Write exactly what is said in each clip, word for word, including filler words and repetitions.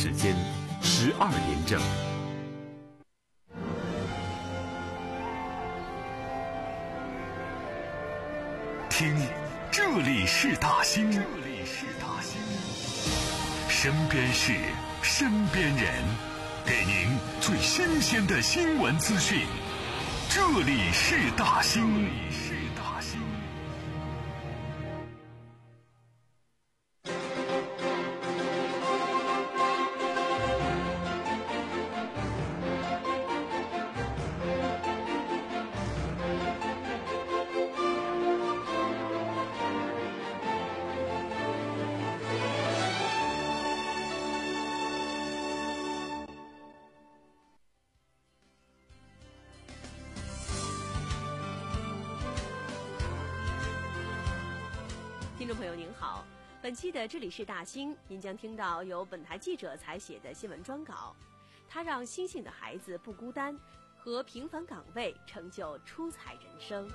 时间十二点整。 听，这里是大兴，这里是大兴，身边事，身边人，给您最新鲜的新闻资讯。这里是大兴，这里是大兴。 听众朋友您好，本期的这里是大兴，您将听到由本台记者采写的新闻专稿，他让星星的孩子不孤单，和平凡岗位成就出彩人生。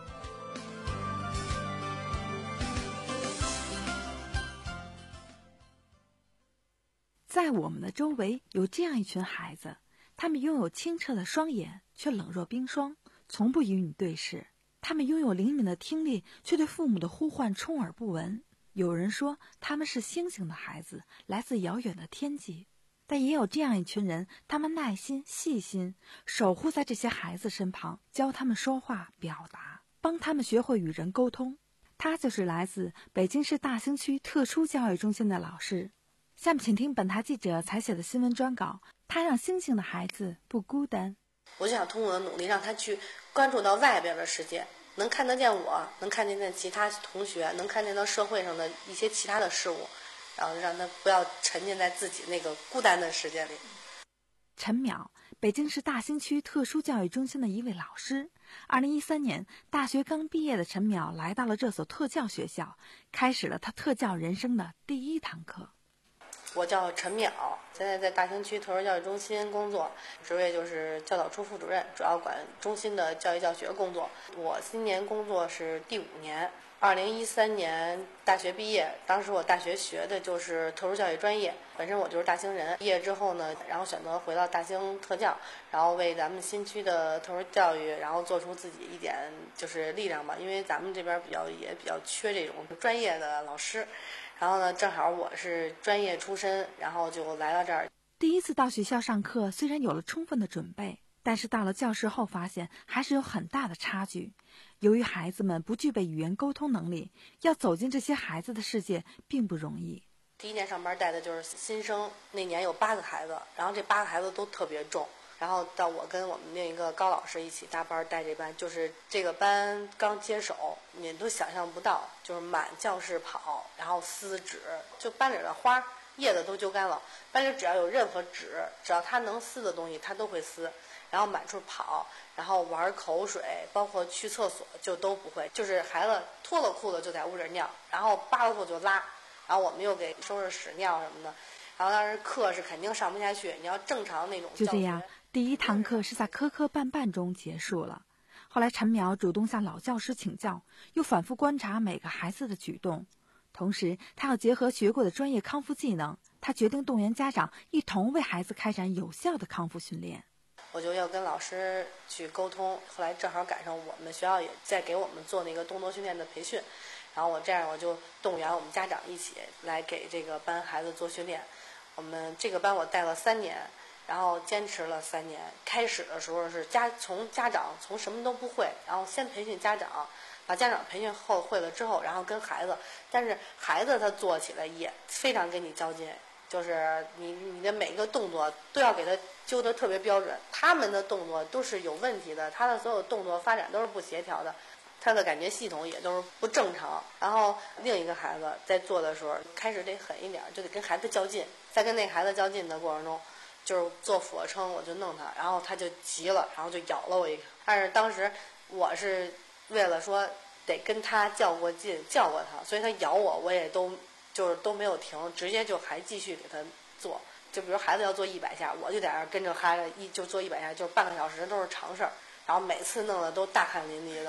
在我们的周围有这样一群孩子，他们拥有清澈的双眼，却冷若冰霜，从不与你对视。他们拥有灵敏的听力，却对父母的呼唤充耳不闻。有人说他们是星星的孩子，来自遥远的天际。但也有这样一群人，他们耐心细心，守护在这些孩子身旁，教他们说话表达，帮他们学会与人沟通。他就是来自北京市大兴区特殊教育中心的老师。下面请听本台记者采写的新闻专稿，他让星星的孩子不孤单。 我就想通过我的努力，让他去关注到外边的世界，能看得见我，能看得见其他同学，能看见到社会上的一些其他的事物，然后让他不要沉浸在自己那个孤单的世界里。 陈淼，北京市大兴区特殊教育中心的一位老师。二零一三年，大学刚毕业的陈淼来到了这所特教学校，开始了他特教人生的第一堂课。 我叫陈淼，现在在大兴区特殊教育中心工作，职位就是教导处副主任，主要管中心的教育教学工作。我今年工作是第五年，二零一三年大学毕业，当时我大学学的就是特殊教育专业，本身我就是大兴人。毕业之后呢，然后选择回到大兴特教，然后为咱们新区的特殊教育，然后做出自己一点就是力量吧，因为咱们这边比较也比较缺这种专业的老师。然后呢，正好我是专业出身，然后就来到这儿。 第一次到学校上课，虽然有了充分的准备，但是到了教室后发现还是有很大的差距。由于孩子们不具备语言沟通能力，要走进这些孩子的世界并不容易。 第一年上班带的就是新生，那年有八个孩子，然后这八个孩子都特别重。然后到我跟我们另一个高老师一起搭班带这班，就是这个班刚接手，你都想象不到，就是满教室跑，然后撕纸，就班里的花叶子都揪干了，班里只要有任何纸，只要他能撕的东西他都会撕，然后满处跑，然后玩口水，包括去厕所就都不会，就是孩子脱了裤子就在屋里尿，然后扒了裤就拉，然后我们又给收拾屎尿什么的。然后当时课是肯定上不下去，你要正常那种教学。 就这样，第一堂课是在磕磕绊绊中结束了。后来陈淼主动向老教师请教，又反复观察每个孩子的举动，同时他要结合学过的专业康复技能，他决定动员家长一同为孩子开展有效的康复训练。 我就要跟老师去沟通，后来正好赶上我们学校也在给我们做那个动作训练的培训，然后我这样我就动员我们家长一起来给这个班孩子做训练。我们这个班我带了三年，然后坚持了三年。开始的时候是家从家长从什么都不会，然后先培训家长，把家长培训后会了之后，然后跟孩子，但是孩子他做起来也非常跟你较劲，就是你你的每一个动作都要给他揪得特别标准，他们的动作都是有问题的，他的所有动作发展都是不协调的，他的感觉系统也都是不正常。然后另一个孩子在做的时候开始得狠一点，就得跟孩子较劲，在跟那孩子较劲的过程中，就是做俯卧撑我就弄他，然后他就急了，然后就咬了我一口。但是当时我是为了说得跟他较过劲叫过他，所以他咬我我也都就是都没有停，直接就还继续给他做。就比如孩子要做一百下，我就在那儿跟着孩子一就做一百下，就是半个小时都是常事儿，然后每次弄的都大汗淋漓的。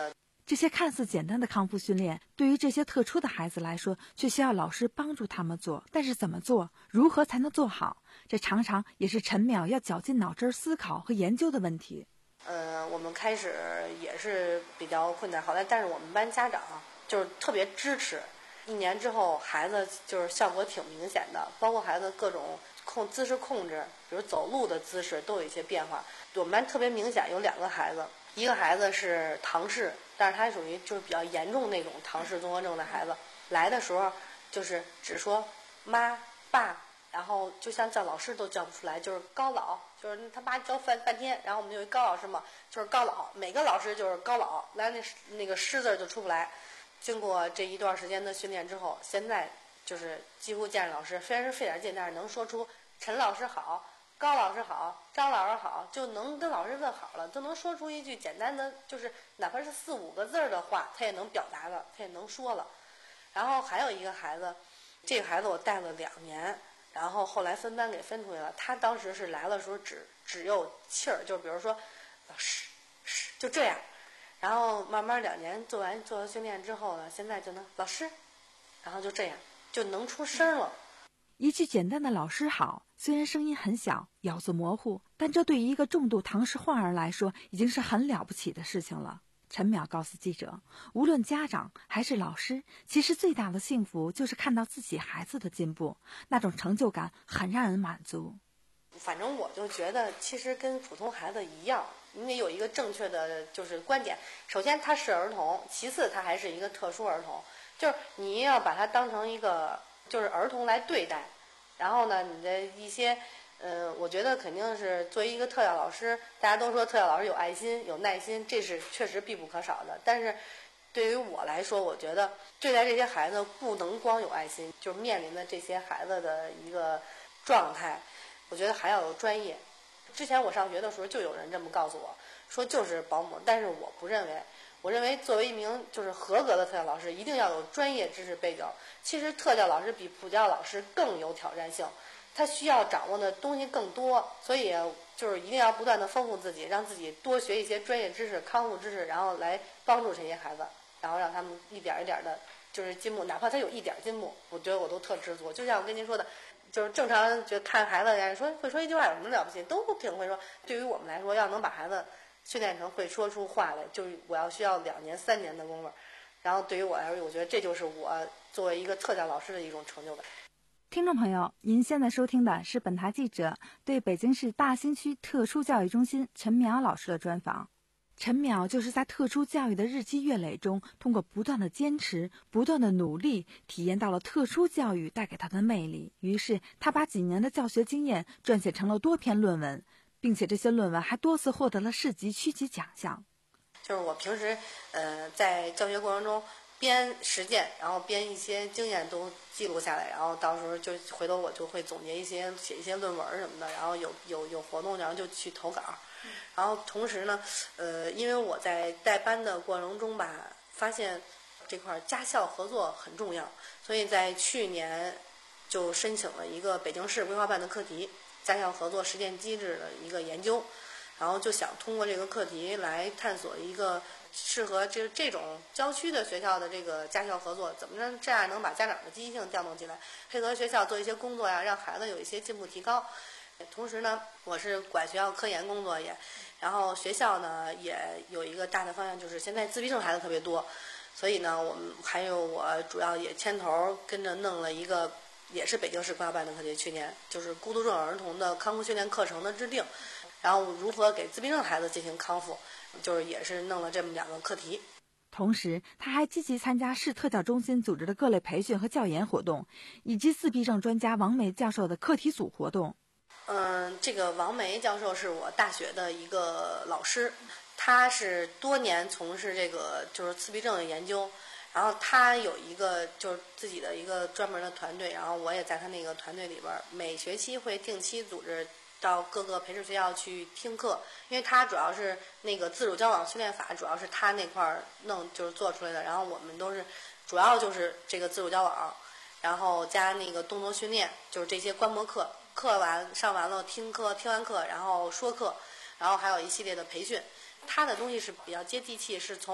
这些看似简单的康复训练，对于这些特殊的孩子来说，却需要老师帮助他们做。但是怎么做，如何才能做好，这常常也是陈淼要绞尽脑汁思考和研究的问题。 呃，我们开始也是比较困难，好在但是我们班家长就是特别支持。一年之后，孩子就是效果挺明显的，包括孩子各种控姿势控制，比如走路的姿势都有一些变化。我们班特别明显有两个孩子，一个孩子是唐氏，但是他属于就是比较严重那种唐氏综合症的孩子，来的时候就是只说妈爸，然后就像叫老师都叫不出来，就是高老，就是他妈教半半天，然后我们有一高老师嘛，就是高老，每个老师就是高老，来那那个师字就出不来。经过这一段时间的训练之后，现在就是几乎见着老师，虽然是费点劲，但是能说出陈老师好、高老师好、张老师好，就能跟老师问好了，都能说出一句简单的，就是哪怕是四五个字的话，他也能表达了，他也能说了。然后还有一个孩子，这个孩子我带了两年，然后后来分班给分出去了。他当时是来的时候只只有气儿，就比如说老师是就这样。然后慢慢两年做完做完训练之后呢，现在就能老师，然后就这样就能出声了。 一句简单的老师好，虽然声音很小，咬字模糊，但这对于一个重度唐氏患儿来说已经是很了不起的事情了。陈淼告诉记者，无论家长还是老师，其实最大的幸福就是看到自己孩子的进步，那种成就感很让人满足。 反正我就觉得其实跟普通孩子一样，你得有一个正确的就是观点。首先他是儿童，其次他还是一个特殊儿童，就是你要把他当成一个就是儿童来对待。然后呢，你的一些呃，我觉得肯定是作为一个特教老师，大家都说特教老师有爱心有耐心，这是确实必不可少的。但是对于我来说，我觉得对待这些孩子不能光有爱心，就是面临的这些孩子的一个状态，我觉得还要有专业。之前我上学的时候就有人这么告诉我说就是保姆，但是我不认为，我认为作为一名就是合格的特教老师，一定要有专业知识背景。其实特教老师比普教老师更有挑战性，他需要掌握的东西更多，所以就是一定要不断的丰富自己，让自己多学一些专业知识、康复知识，然后来帮助这些孩子，然后让他们一点一点的就是进步，哪怕他有一点进步，我觉得我都特知足。就像我跟您说的，就是正常就看孩子，人家说会说一句话有什么了不起，都挺会说。对于我们来说，要能把孩子训练成会说出话来，就是我要需要两年三年的功夫。然后对于我来说，我觉得这就是我作为一个特教老师的一种成就感。 听众朋友，您现在收听的是本台记者对北京市大兴区特殊教育中心陈淼老师的专访。陈淼就是在特殊教育的日积月累中，通过不断的坚持、不断的努力，体验到了特殊教育带给他的魅力。于是他把几年的教学经验撰写成了多篇论文，并且这些论文还多次获得了市级、区级奖项。 就是我平时呃在教学过程中边实践，然后边一些经验都记录下来，然后到时候就回头我就会总结一些写一些论文什么的，然后有有有活动然后就去投稿。然后同时呢呃因为我在带班的过程中吧，发现这块家校合作很重要，所以在去年就申请了一个北京市规划办的课题，家校合作实践机制的一个研究，然后就想通过这个课题来探索一个适合这这种郊区的学校的这个家校合作，怎么着这样能把家长的积极性调动起来，配合学校做一些工作呀，让孩子有一些进步提高。同时呢，我是管学校科研工作也，然后学校呢也有一个大的方向，就是现在自闭症孩子特别多，所以呢我们还有我主要也牵头跟着弄了一个也是北京市规划办的课题，去年就是孤独症儿童的康复训练课程的制定，然后如何给自闭症孩子进行康复，就是也是弄了这么两个课题。 同时他还积极参加市特教中心组织的各类培训和教研活动，以及自闭症专家王梅教授的课题组活动。 嗯，这个王梅教授是我大学的一个老师，他是多年从事这个就是自闭症的研究，然后他有一个就是自己的一个专门的团队，然后我也在他那个团队里边，每学期会定期组织到各个培训学校去听课，因为他主要是那个自主交往训练法，主要是他那块弄就是做出来的，然后我们都是主要就是这个自主交往，然后加那个动作训练，就是这些观摩课。课完上完了听课，听完课然后说课，然后还有一系列的培训。他的东西是比较接地气，是从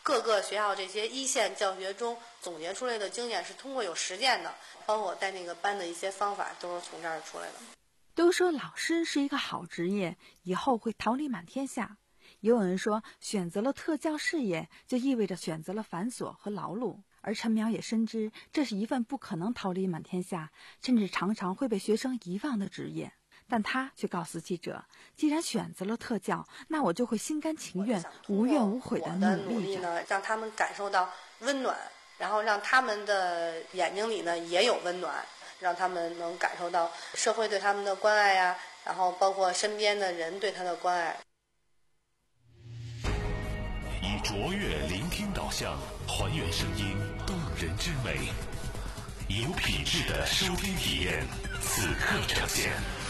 各个学校这些一线教学中总结出来的经验是通过有实践的，包括我带那个班的一些方法都是从这儿出来的。 都说老师是一个好职业，以后会桃李满天下。也有人说，选择了特教事业，就意味着选择了繁琐和劳碌。而陈苗也深知，这是一份不可能桃李满天下，甚至常常会被学生遗忘的职业。但他却告诉记者，既然选择了特教，那我就会心甘情愿、无怨无悔的努力呢，让他们感受到温暖，然后让他们的眼睛里呢也有温暖，让他们能感受到社会对他们的关爱呀，然后包括身边的人对他的关爱。 以卓越聆听导向，还原声音动人之美，有品质的收听体验，此刻呈现。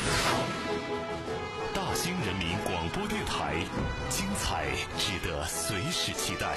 大兴人民广播电台，精彩值得随时期待。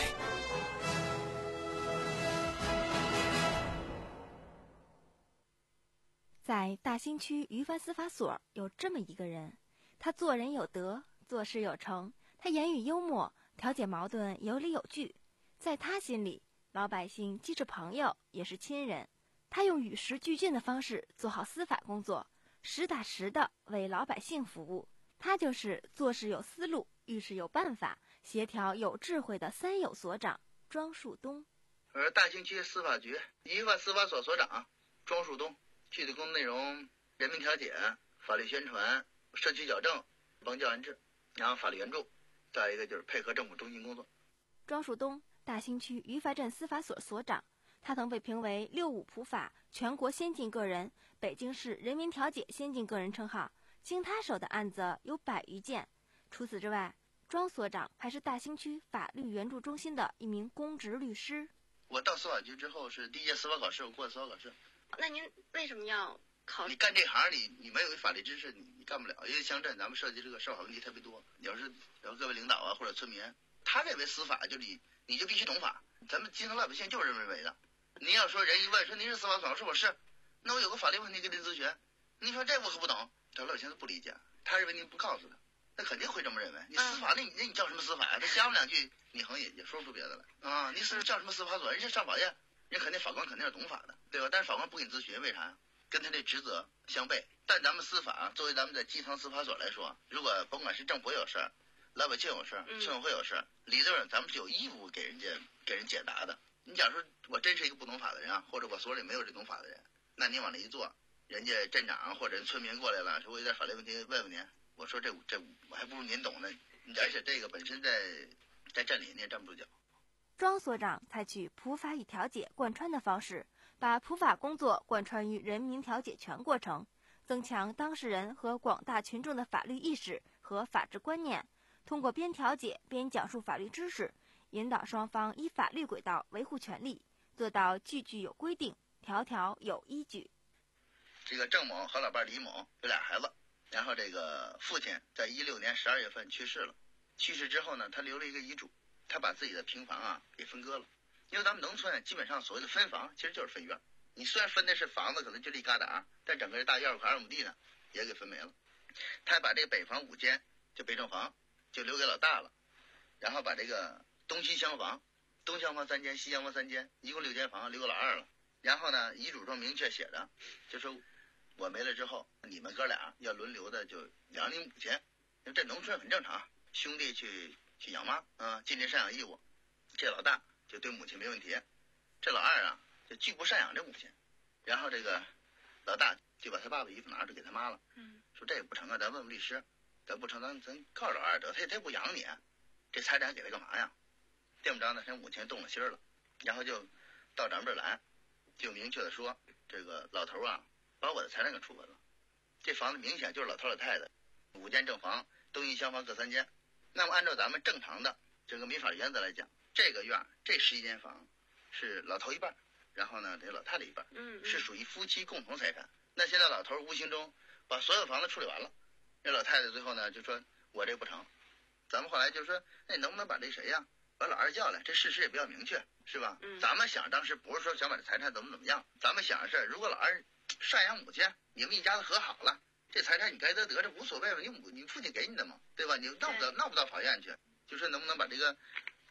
在大兴区于帆司法所有这么一个人，他做人有德，做事有成，他言语幽默，调解矛盾有理有据。在他心里，老百姓既是朋友也是亲人。他用与时俱进的方式做好司法工作，实打实的为老百姓服务。他就是做事有思路、遇事有办法、协调有智慧的三有所长庄树东。 我是大兴区司法局于帆司法所所长庄树东。具体工作内容：人民调解、法律宣传、社区矫正、帮教安置，然后法律援助，再一个就是配合政府中心工作。 庄树东，大兴区于发镇司法所所长，他曾被评为六五普法全国先进个人、北京市人民调解先进个人称号。经他手的案子有百余件。除此之外，庄所长还是大兴区法律援助中心的一名公职律师。 我到司法局之后是第一届司法考试，我过了司法考试。 那您为什么要考？ 你干这行，你你没有法律知识，你你干不了。因为乡镇咱们涉及这个司法问题特别多，有时有各位领导啊或者村民，他认为司法就你你就必须懂法，咱们基层老百姓就是认为的。你要说人一问说您是司法所，说我是，那我有个法律问题跟您咨询，你说这我可不懂，这老百姓都不理解，他认为您不告诉他，那肯定会这么认为。你司法，那你那你叫什么司法呀？他加我两句，你好像也也说不出别的来啊。你是叫什么司法所？人家上法院。人肯定法官肯定是懂法的，对吧？但是法官不给你咨询，为啥呀？跟他这职责相悖。但咱们司法作为咱们的基层司法所来说，如果甭管是政府有事儿，老百姓有事儿，村委会有事儿，理论上咱们是有义务给人家给人解答的。你假如说我真是一个不懂法的人啊，或者我所里没有这懂法的人，那你往那一坐，人家镇长或者村民过来了，说我有点法律问题问问您，我说这这我还不如您懂呢。而且这个本身在在镇里你也站不住脚。 庄所长采取普法与调解贯穿的方式，把普法工作贯穿于人民调解全过程，增强当事人和广大群众的法律意识和法治观念，通过边调解边讲述法律知识，引导双方依法律轨道维护权利，做到句句有规定，条条有依据。 这个郑某和老伴李某有俩孩子，然后这个父亲在一六年十二月份去世了，去世之后呢，他留了一个遗嘱。他把自己的平房啊给分割了，因为咱们农村基本上所谓的分房其实就是分院，你虽然分的是房子可能就一疙瘩，但整个大院有块二亩地呢也给分没了。他把这个北房五间就北正房就留给老大了，然后把这个东西厢房东厢房三间西厢房三间一共六间房留给老二了。然后呢遗嘱中明确写着，就说我没了之后你们哥俩要轮流的就养你母亲，因为这农村很正常，兄弟去去养妈啊，尽这赡养义务。这老大就对母亲没问题，这老二啊就拒不赡养这母亲。然后这个老大就把他爸爸衣服拿着给他妈了，嗯，说这也不成啊，咱问问律师，咱不成咱咱告诉老二得，他他也不养你，这财产给他干嘛呀？这么着呢，他母亲动了心了，然后就到咱们这儿来，就明确的说，这个老头啊把我的财产给处分了。这房子明显就是老头老太太，五间正房，东西厢房各三间。那么按照咱们正常的这个民法原则来讲，这个院这十一间房是老头一半，然后呢这老太太一半，嗯，是属于夫妻共同财产。那现在老头无形中把所有房子处理完了，这老太太最后呢就说我这不成，咱们后来就说那你能不能把这谁呀、啊、把老二叫来，这事实也比较明确，是吧？嗯，咱们想当时不是说想把这财产怎么怎么样，咱们想的是如果老二赡养母亲，你们一家子和好了，这财产你该得得，这无所谓了，你母你父亲给你的嘛，对吧？你闹不到闹不到法院去，就说能不能把这个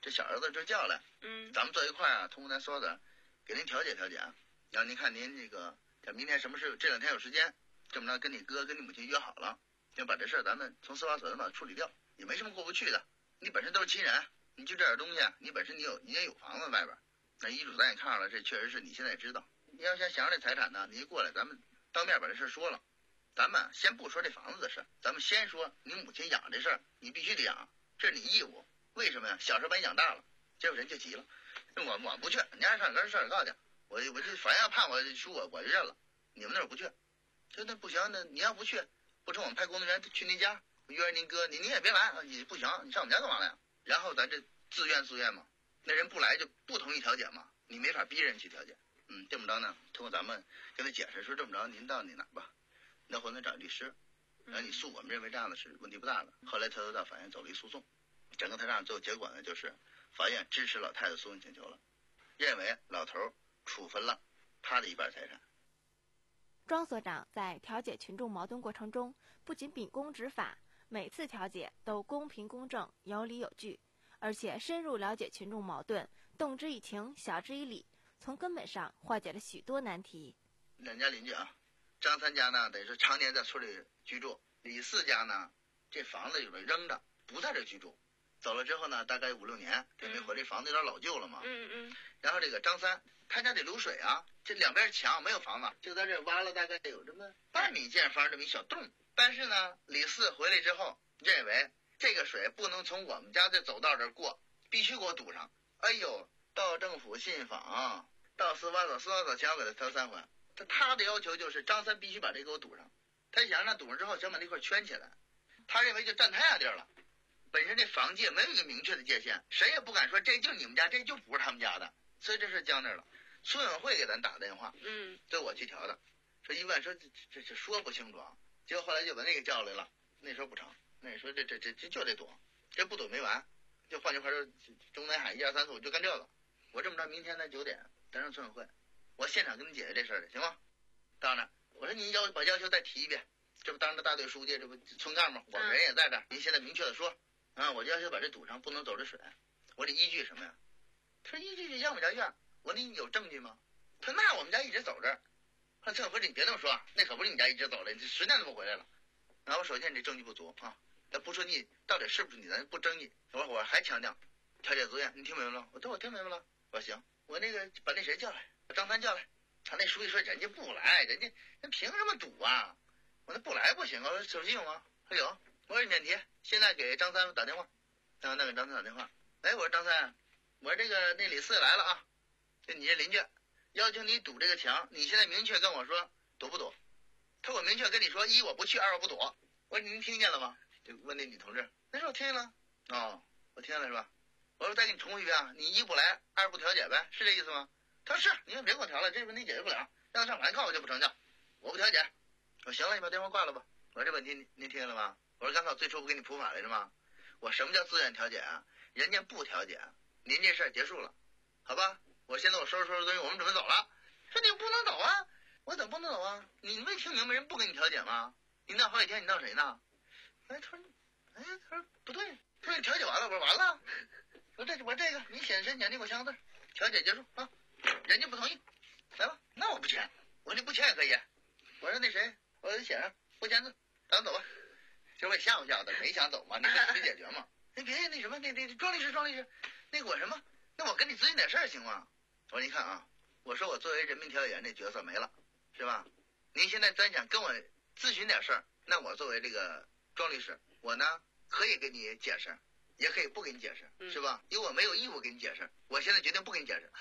这小儿子就叫来， 嗯， 咱们坐一块啊，通过咱说的，给您调解调解啊。然后您看您这个，明天什么事？这两天有时间，这么着跟你哥跟你母亲约好了，要把这事儿咱们从司法所咱把它处理掉，也没什么过不去的。你本身都是亲人，你就这点东西，你本身你有你也有房子外边，那遗嘱咱也看上了，这确实是你现在也知道。你要想想要这财产呢，你一过来，咱们当面把这事说了。咱们先不说这房子的事，咱们先说你母亲养这事儿，你必须得养，这是你义务。为什么呀？小时候把你养大了，结果人就急了，我我不去，你还上跟上告去，我我就反正要判我输我我就认了，你们那儿不去，就那不行，那你要不去，不成我们派工作人员去您家约着您哥，你你也别来，你不行，你上我们家干嘛来呀？然后咱这自愿自愿嘛，那人不来就不同意调解嘛，你没法逼人去调解。嗯，这么着呢，通过咱们跟他解释说，这么着您到你哪儿吧，那回头找律师，然后你诉我们认为这样的是问题不大的。后来他又到法院走了一诉讼，整个他这样最后结果呢，就是法院支持老太太诉讼请求了，认为老头处分了他的一半财产。 庄所长在调解群众矛盾过程中，不仅秉公执法，每次调解都公平公正、有理有据，而且深入了解群众矛盾，动之以情，晓之以理，从根本上化解了许多难题。 两家邻居啊，张三家呢，得是常年在村里居住；李四家呢，这房子有点扔着，不在这居住。走了之后呢，大概五六年，这没回，这房子有点老旧了嘛。 嗯嗯。 然后这个张三，他家得流水啊，这两边墙没有房子，就在这挖了大概有这么半米见方这么一小洞。但是呢，李四回来之后，认为这个水不能从我们家这走道这儿过，必须给我堵上。哎呦，到政府信访，到司法所，司法所前我给他调三回。他他的要求就是张三必须把这给我堵上，他想让他堵上之后想把这块圈起来，他认为就占他家地儿了。本身这房界没有一个明确的界限，谁也不敢说这就是你们家，这就不是他们家的，所以这事僵那儿了。村委会给咱打电话， 嗯， 这我去调的，说一问说这这这说不清楚啊，结果后来就把那个叫来了，那时候不成，那说这这这这就得躲，这不躲没完，就换句话说，中南海一二三四五就干这个。我这么着，明天咱九点咱上村委会，我现场跟你解决这事儿去，行吗？到那我说您要把要求再提一遍，这不当着大队书记，这不村干部，我们人也在这儿，您现在明确的说。啊，我就要求把这堵上，不能走这水。我得依据什么呀？他说依据这央美家院。我说你有证据吗？他说那我们家一直走这儿。他说村委会你别这么说，那可不是你家一直走了，你十年都不回来了。然后首先你这证据不足啊，咱不说你到底是不是你，咱不争议。我我还强调调解自愿，你听明白了？我说我听明白了。我说行，我那个把那谁叫来，把张三叫来。他那书记说人家不来，人家人凭什么堵啊？我说不来不行。我说手机有吗？他有。我说免提，现在给张三打电话，然后那给张三打电话。哎，我说张三，我说这个那李四来了啊，就你这邻居，要求你堵这个墙，你现在明确跟我说堵不堵？他说我明确跟你说，一我不去，二我不堵。我说您听见了吗？就问那女同志，那说我听见了，哦，我听见了是吧？我说再给你重复一遍啊，你一不来，二不调解呗，是这意思吗？他说是，你们别给我调了，这问题解决不了，让他上法院告我就不成交，我不调解。我说行了，你把电话挂了吧。我说这问题您您听见了吗？我说刚才我最初不给你普法来着吗？我什么叫自愿调解啊？人家不调解，您这事儿结束了，好吧？我现在我收拾收拾东西，我们准备走了。说你不能走啊？我怎么不能走啊？你没听明白人不跟你调解吗？你闹好几天，你闹谁呢？哎，他说，哎，他说不对，他说你调解完了，我说完了。我这我这个你写申请，你给我签个字，调解结束啊。人家不同意，来吧，那我不签。我说你不签也可以。我说那谁，我给写上不签字，咱走吧。这我也吓唬吓唬的，没想走嘛，你跟没解决嘛。你别那什么，那那庄律师，庄律师，那个我什么？那我跟你咨询点事儿行吗？我说你看啊，我说我作为人民调解员这角色没了，是吧？您现在咱想跟我咨询点事儿，那我作为这个庄律师，我呢可以给你解释，也可以不给你解释，是吧？因为我没有义务给你解释，我现在决定不给你解释。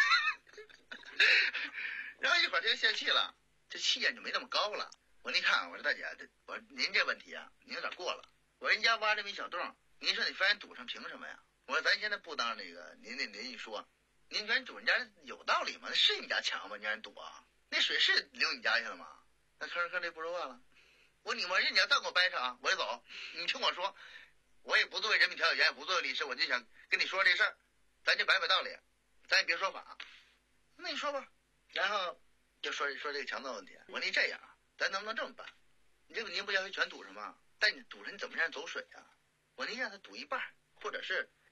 然后一会儿他就泄气了，这气焰就没那么高了。我说你看，我说大姐，这我说您这问题啊，您有点过了。我说人家挖这么一小洞，您说你非然堵上，凭什么呀？我说咱现在不当那个您那邻居说，您说你堵人家有道理吗？那是你家墙吗？你让人堵啊？那水是流你家去了吗？那吭吭这不说话了。我说你我说你要再给我掰扯啊，我就走。你听我说，我也不作为人民调解员，也不作为律师，我就想跟你说这事儿，咱就摆摆道理，咱也别说法。那你说吧。然后就说说这个墙的问题。我说你这样啊。咱能不能这么办？你这个您不要求全堵上吗？但你堵上你怎么让人走水啊？我宁让他堵一半，或者是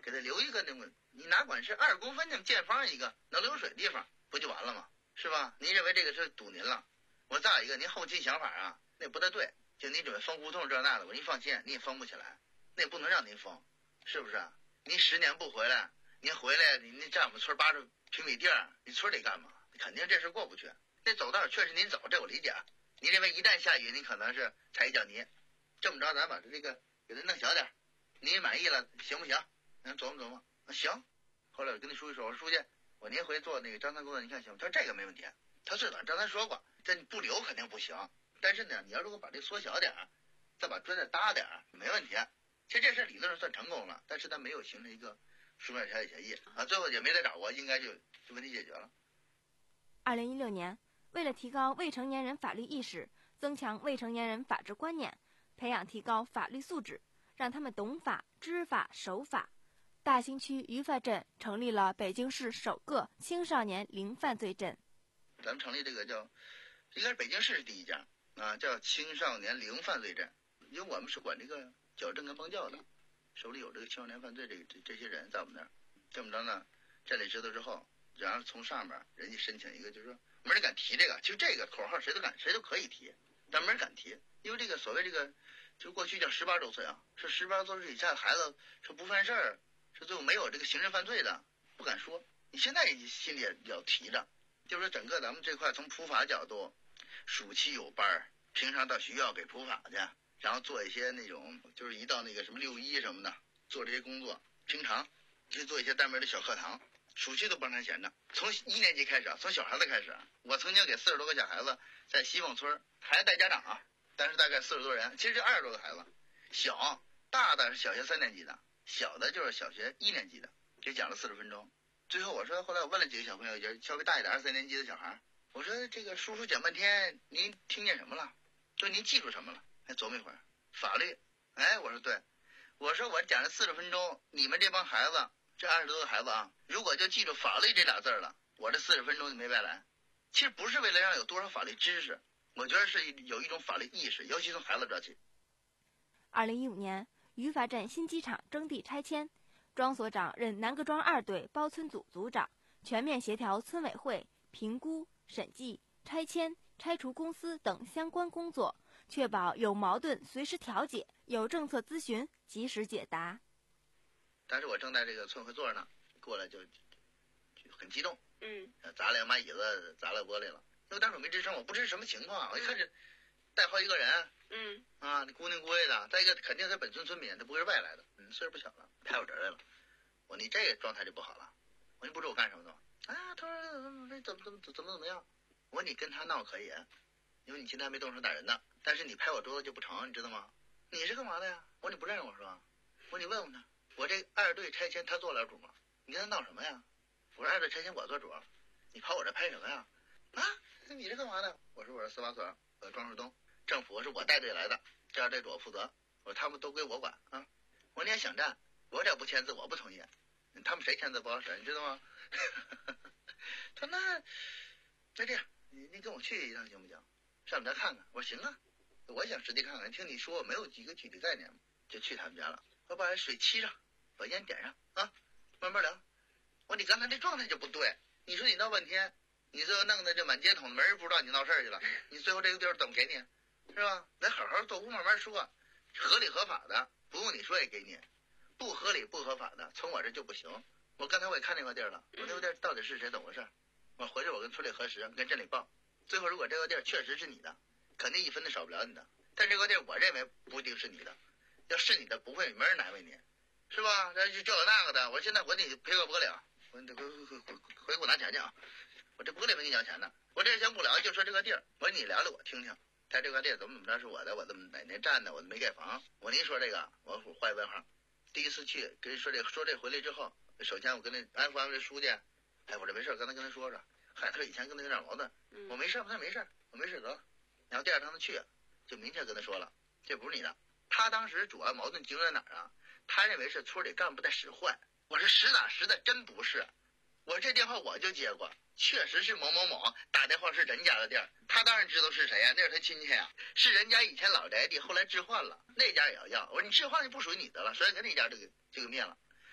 给他留一个那么，你哪管是二公分那么见方一个能流水的地方，不就完了吗？是吧？您认为这个是堵您了，我再一个，您后期想法啊，那不太对。就你准备封胡同这那的，我给你放心，你也封不起来，那也不能让您封，是不是？您十年不回来，您回来，您您占我们村八十平米地儿，你村里干嘛？肯定这事过不去。那走道确实您走，这我理解。您认为一旦下雨，您可能是踩一脚泥，这么着，咱把这个给它弄小点，您满意了行不行？咱琢磨琢磨，行。后来我跟那书记说，我说书记，我您回做那个张三工作，你看行吗？他说这个没问题。他最早张三说过，这不留肯定不行。但是呢，你要如果把这缩小点儿，再把砖再搭点儿，没问题。其实这事理论上算成功了，但是他没有形成一个书面调解协议啊，最后也没再找过，应该就就问题解决了。 二零一六年，为了提高未成年人法律意识，增强未成年人法治观念，培养提高法律素质，让他们懂法、知法、守法，大兴区于发镇成立了北京市首个青少年零犯罪镇。 咱们成立这个叫，应该是北京市是第一家啊，叫青少年零犯罪镇，因为我们是管这个矫正跟帮教的，手里有这个青少年犯罪这这这些人在我们那儿。这么着呢，镇里知道之后，然后从上面人家申请一个，就是说没人敢提这个，其实这个口号谁都敢，谁都可以提，但没人敢提，因为这个所谓这个，就过去叫十八周岁啊，是十八周岁以下的孩子是不犯事儿，是最后没有这个刑事犯罪的，不敢说。你现在心里也要提着，就是说整个咱们这块从普法角度，暑期有班儿，平常到学校给普法去，然后做一些那种，就是一到那个什么六一什么的，做这些工作，平常去做一些单门的小课堂。暑期都不让闲着，从一年级开始，从小孩子开始，我曾经给四十多个小孩子在西凤村，还带家长啊，但是大概四十多人，其实二十多个孩子，小大的是小学三年级的，小的就是小学一年级的，给讲了四十分钟。最后我说，后来我问了几个小朋友，也稍微大一点，二三年级的小孩，我说这个叔叔讲半天，您听见什么了？就您记住什么了？还琢磨一会儿，法律。哎，我说对，我说我讲了四十分钟，你们这帮孩子。这二十多个孩子啊，如果就记住法律这俩字了，我这四十分钟就没白来。其实不是为了让有多少法律知识，我觉得是有一种法律意识，尤其从孩子这起。 二零一五年，于发镇新机场征地拆迁，庄所长任南各庄二队包村组组长，全面协调村委会评估、审计、拆迁、拆除公司等相关工作，确保有矛盾随时调解，有政策咨询及时解答。 当时我正在这个村会座呢，过来就就很激动， 嗯， 砸两把椅子，砸了玻璃了。因为当时我没吱声，我不知是什么情况，我一看这带好几个人， 嗯， 啊，姑娘姑爷的，再一个肯定是本村村民，他不会是外来的，嗯，岁数不小了，拍我这儿来了。我说你这个状态就不好了，我说你不知道我干什么的吗？啊，他说怎么怎么怎么怎么怎么样？我说你跟他闹可以，因为你现在还没动手打人呢，但是你拍我桌子就不成，你知道吗？你是干嘛的呀？我说你不认识我是吧？我说你问问他。我这二队拆迁他做了主吗？你跟他闹什么呀？我说二队拆迁我做主，你跑我这拍什么呀？啊，你是干嘛的？我说我是司法所，呃，庄树东，政府是我带队来的，这二队主我负责，我说他们都归我管啊。我说你也想战，我这不签字我不同意，他们谁签字不好使，你知道吗？他说那那这样，你你跟我去一趟行不行？上我们家看看。我说行啊，我想实地看看，听你说我没有几个具体概念，就去他们家了。我把水沏上，把烟点上啊，慢慢聊。我说你刚才这状态就不对，你说你闹半天，你最后弄得这满街捅的，没人不知道你闹事儿去了，你最后这个地儿怎么给你，是吧？咱好好坐屋慢慢说，合理合法的不用你说也给你，不合理不合法的从我这就不行。我刚才我也看那块地儿了，我那块地儿到底是谁怎么回事？我回去我跟村里核实，跟镇里报，最后如果这块地儿确实是你的，肯定一分都少不了你的，但这块地儿我认为不一定是你的。要是你的不会没人难为你，是吧？这就这那个的，我现在我得赔个玻璃啊，我得回回回回回给我拿钱去啊！我这玻璃没给你要钱呢，我这先不聊，就说这个地儿，我说你聊聊我听听，他这块地儿怎么怎么着是我的，我怎么哪年占的，我没盖房。我您说这个，我换一问行。第一次去跟人说这个，说这回来之后，首先我跟那安抚安抚这书记，哎，我这没事，刚才跟他说说，嗨，他说以前跟他有点矛盾，我没事，我说没事，我没事得了。然后第二趟他去，就明确跟他说了，这不是你的。他当时主要矛盾集中在哪儿啊？他认为是村里干部在使坏。我说实打实的，真不是。我说这电话我就接过，确实是某某某打电话是人家的店，他当然知道是谁呀，那是他亲戚呀，是人家以前老宅地，后来置换了，那家也要要。我说你置换就不属于你的了，所以跟那家这个这个灭了。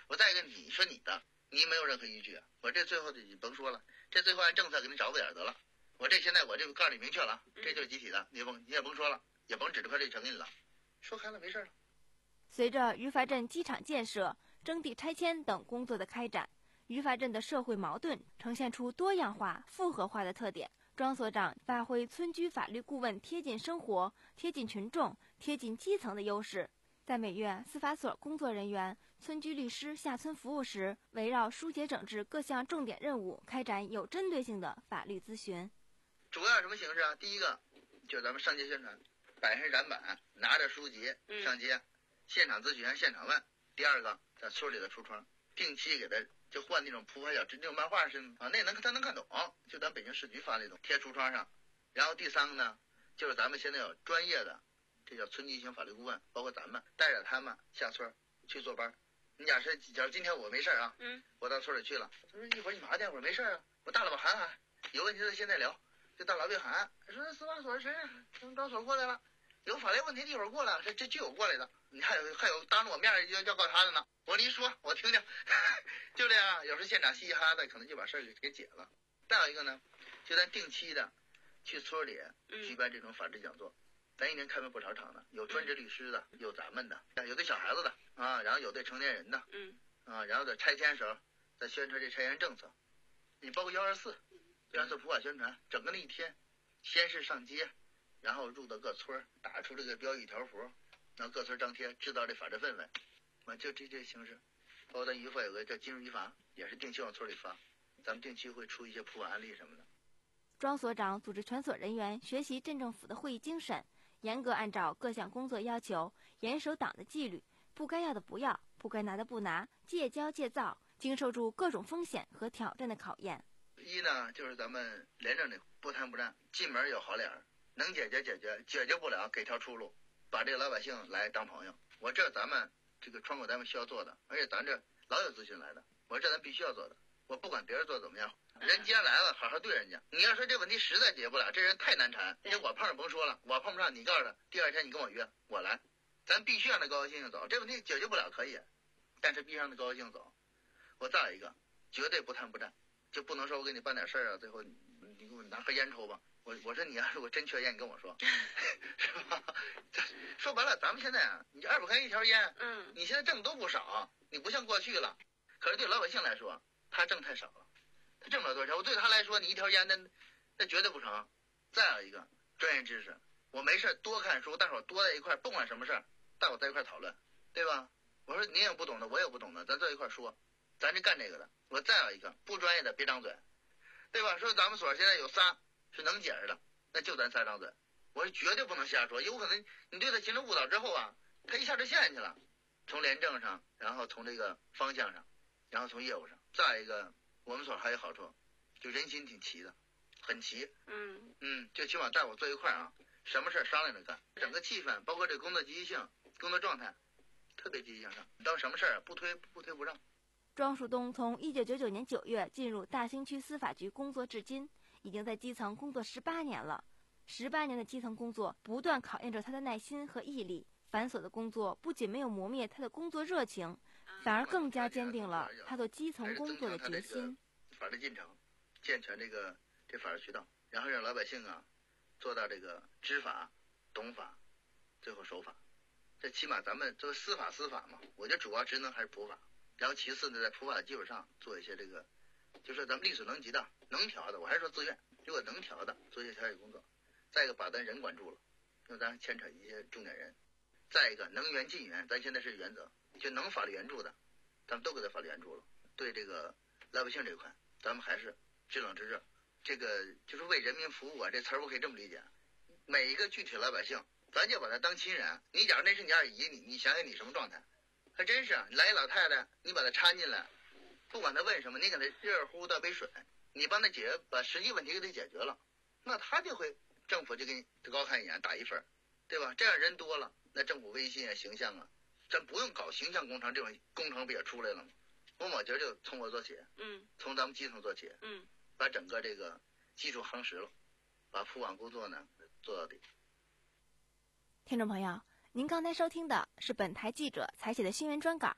我再一个你说你的，你没有任何依据啊。我这最后的你甭说了，这最后按政策给你找个点得了。我这现在我就告诉你明确了，这就是集体的，你甭你也甭说了，也甭指着块这成给你了，说开了没事了。 随着于法镇机场建设、征地拆迁等工作的开展，于法镇的社会矛盾呈现出多样化、复合化的特点。庄所长发挥村居法律顾问贴近生活、贴近群众、贴近基层的优势，在每月司法所工作人员、村居律师下村服务时，围绕疏解整治各项重点任务，开展有针对性的法律咨询。 主要什么形式啊？第一个就是咱们上街宣传，摆上展板，拿着书籍上街，嗯、现场咨询、现场问。第二个，在村里的橱窗，定期给他就换那种铺排小那种漫画似的啊，那能他能看懂，就咱北京市局发那种贴橱窗上。然后第三个呢，就是咱们现在有专业的，这叫村级型法律顾问，包括咱们带着他们下村去坐班。你假设假如今天我没事啊，嗯，我到村里去了，他说一会儿你麻去，我说没事啊，我大老板喊喊，有问题就现在聊。这大老板喊说司法所谁从招所过来了，有法律问题一会儿过来了，这这就有过来的，你还有还有当着我面要要告他的呢。我说你说我听听，就这样，有时候现场嘻嘻哈哈的，可能就把事儿给给解了。再有一个呢，就咱定期的去村里举办这种法制讲座，咱一年开办不少场的，有专职律师的，有咱们的，有对小孩子的啊，然后有对成年人的，嗯啊，然后在拆迁时候再宣传这拆迁政策，你包括幺二四。幺二四普法宣传，整个那一天，先是上街，然后入到各村，打出这个标语条幅，然后各村张贴，制造这法治氛围，啊，就这这形式。包括咱于法有个叫金融于法，也是定期往村里发，咱们定期会出一些普法案例什么的。 庄所长组织全所人员学习镇政府的会议精神，严格按照各项工作要求，严守党的纪律，不该要的不要，不该拿的不拿，戒骄戒躁，经受住各种风险和挑战的考验。 一呢，就是咱们廉政的不贪不占，进门有好脸儿，能解决解决，解决不了给条出路，把这个老百姓来当朋友。我这咱们这个窗口单位需要做的，而且咱这老有咨询来的，我这咱必须要做的。我不管别人做怎么样，人既然来了，好好对人家。你要说这问题实在解决不了，这人太难缠，那我碰上甭说了，我碰不上，你告诉他，第二天你跟我约，我来，咱必须让他高高兴兴走。这问题解决不了可以，但是必须让他高高兴兴走。我再有一个，绝对不贪不占。就不能说我给你办点事儿啊，最后你你给我拿盒烟抽吧。我我说你要是我真缺烟，你跟我说，是吧？说白了，咱们现在啊，你二百块钱一条烟，嗯，你现在挣都不少，你不像过去了。可是对老百姓来说，他挣太少了，他挣不了多少钱。我对他来说，你一条烟那那绝对不成。再有一个专业知识，我没事多看书，大伙多在一块，不管什么事儿，大伙在一块讨论，对吧？我说你也不懂的，我也不懂的，咱坐一块说。咱这干这个的，我再有一个不专业的别张嘴，对吧？说咱们所现在有仨是能解释的，那就咱仨张嘴。我是绝对不能瞎说，有可能你对他形成误导之后啊，他一下就陷进去了。从廉政上，然后从这个方向上，然后从业务上，再一个我们所还有好处，就人心挺齐的，很齐。嗯嗯，就起码带我坐一块啊，什么事商量着干，整个气氛包括这工作积极性、工作状态，特别积极向上。当什么事儿不推不推不让。 庄树东从一九九九年九月进入大兴区司法局工作至今，已经在基层工作十八年了。十八年的基层工作不断考验着他的耐心和毅力，繁琐的工作不仅没有磨灭他的工作热情，反而更加坚定了他做基层工作的决心。 法律进程，健全这个这法律渠道，然后让老百姓啊做到这个知法、懂法，最后守法。这起码咱们作为司法司法嘛，我觉得主要职能还是普法。然后其次呢，在普法的基础上做一些这个，就说咱们力所能及的、能调的，我还是说自愿，如果能调的，做一些调解工作。再一个，把咱人管住了，因为咱牵扯一些重点人。再一个，能援尽援，咱现在是原则，就能法律援助的，咱们都给他法律援助了。对这个老百姓这块，咱们还是知冷知热。这个就是为人民服务啊，这词儿我可以这么理解。每一个具体老百姓，咱就把他当亲人。你假如那是你二姨，你你想想你什么状态？还真是，来一老太太，你把她搀进来，不管她问什么，你给她热乎倒杯水，你帮她解决，把实际问题给她解决了，那她就会政府就给你高看一眼，打一分，对吧？这样人多了，那政府威信啊、形象啊，咱不用搞形象工程，这种工程不也出来了吗？我我觉得就从我做起，嗯，从咱们基层做起，嗯，把整个这个技术夯实了，把普网工作呢做到底。 听众朋友，您刚才收听的是本台记者采写的新闻专稿，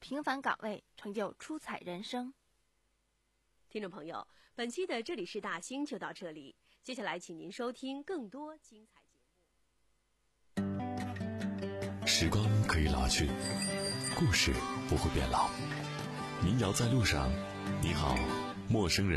平凡岗位成就出彩人生。 听众朋友，本期的这里是大兴就到这里，接下来请您收听更多精彩节目。 时光可以老去，故事不会变老。民谣在路上，你好，陌生人。